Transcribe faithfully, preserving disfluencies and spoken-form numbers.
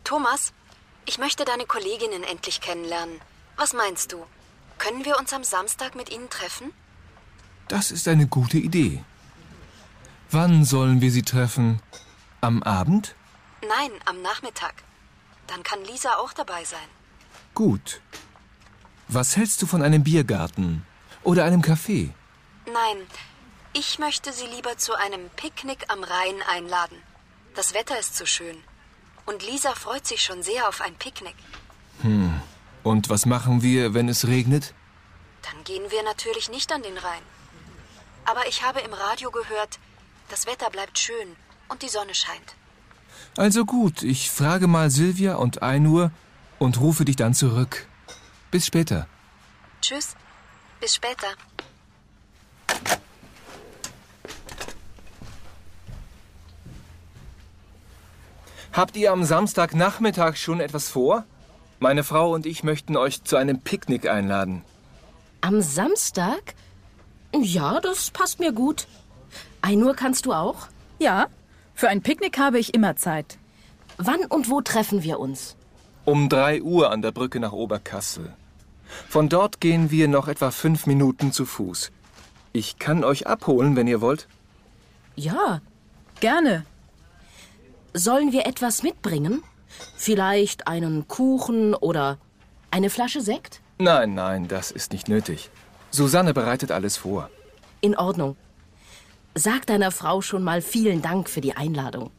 Thomas, ich möchte deine Kolleginnen endlich kennenlernen. Was meinst du? Können wir uns am Samstag mit ihnen treffen? Das ist eine gute Idee. Wann sollen wir sie treffen? Am Abend? Nein, am Nachmittag. Dann kann Lisa auch dabei sein. Gut. Was hältst du von einem Biergarten oder einem Café? Nein, ich möchte sie lieber zu einem Picknick am Rhein einladen. Das Wetter ist so schön. Und Lisa freut sich schon sehr auf ein Picknick. Hm. Und was machen wir, wenn es regnet? Dann gehen wir natürlich nicht an den Rhein. Aber ich habe im Radio gehört, das Wetter bleibt schön und die Sonne scheint. Also gut, ich frage mal Silvia und Ainur und rufe dich dann zurück. Bis später. Tschüss, bis später. Habt ihr am Samstagnachmittag schon etwas vor? Meine Frau und ich möchten euch zu einem Picknick einladen. Am Samstag? Ja, das passt mir gut. Ainur, kannst du auch? Ja, für ein Picknick habe ich immer Zeit. Wann und wo treffen wir uns? Um drei Uhr an der Brücke nach Oberkassel. Von dort gehen wir noch etwa fünf Minuten zu Fuß. Ich kann euch abholen, wenn ihr wollt. Ja. Gerne. Sollen wir etwas mitbringen? Vielleicht einen Kuchen oder eine Flasche Sekt? Nein, nein, das ist nicht nötig. Susanne bereitet alles vor. In Ordnung. Sag deiner Frau schon mal vielen Dank für die Einladung.